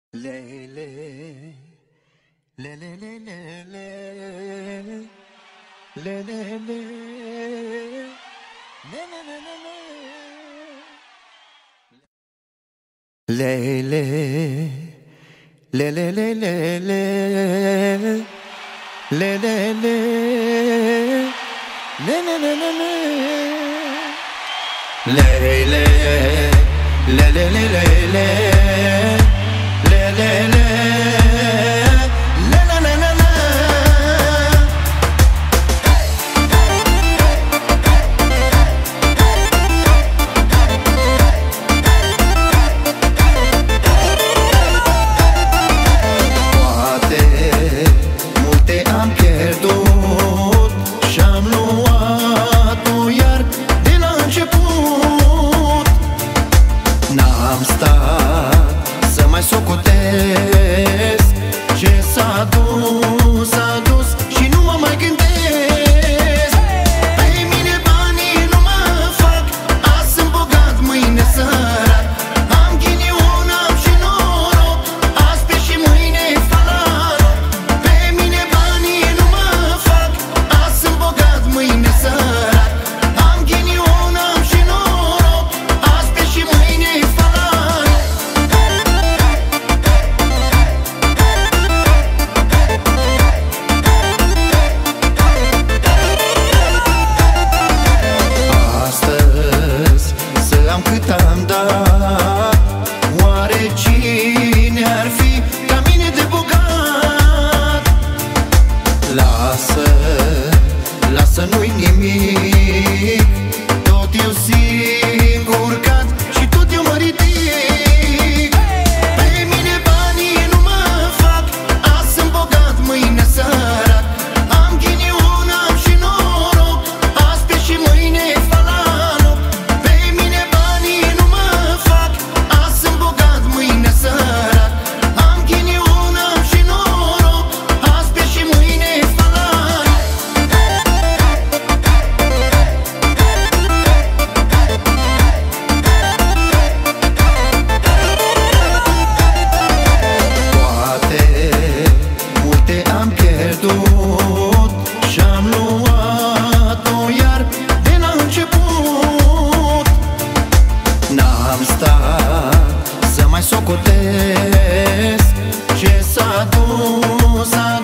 Lele, lele, lele, lele, lele, N-am stat să mai socotesc ce s-a dus, s-a dus și nu mă mai gândesc. Pe mine banii nu mă fac, azi sunt bogat, mâine sărac. Am ghinion, am și noroc, azi pe și mâine falaroc. Pe mine banii nu mă fac, azi sunt bogat, mâine sărac. Am ghinion, am și noroc, azi pe și mâine falaroc. Astăzi să am cât am dat, oare cine ar fi ca mine de bogat? Lasă, lasă, nu-i nimic, tot eu singur cad și tot eu mă ridic. Pe mine banii nu mă fac, azi sunt bogat, mâine sărac. Am ghinion, am și noroc, azi pe și mâine falaloc. Pe mine banii nu mă fac, azi sunt bogat, mâine sărac. Am ghinion, am și noroc, azi pe și mâine falaloc. Poate multe am pierdut și-am luat-o iar de la început. N-am stat să mai socotesc ce s-a dus,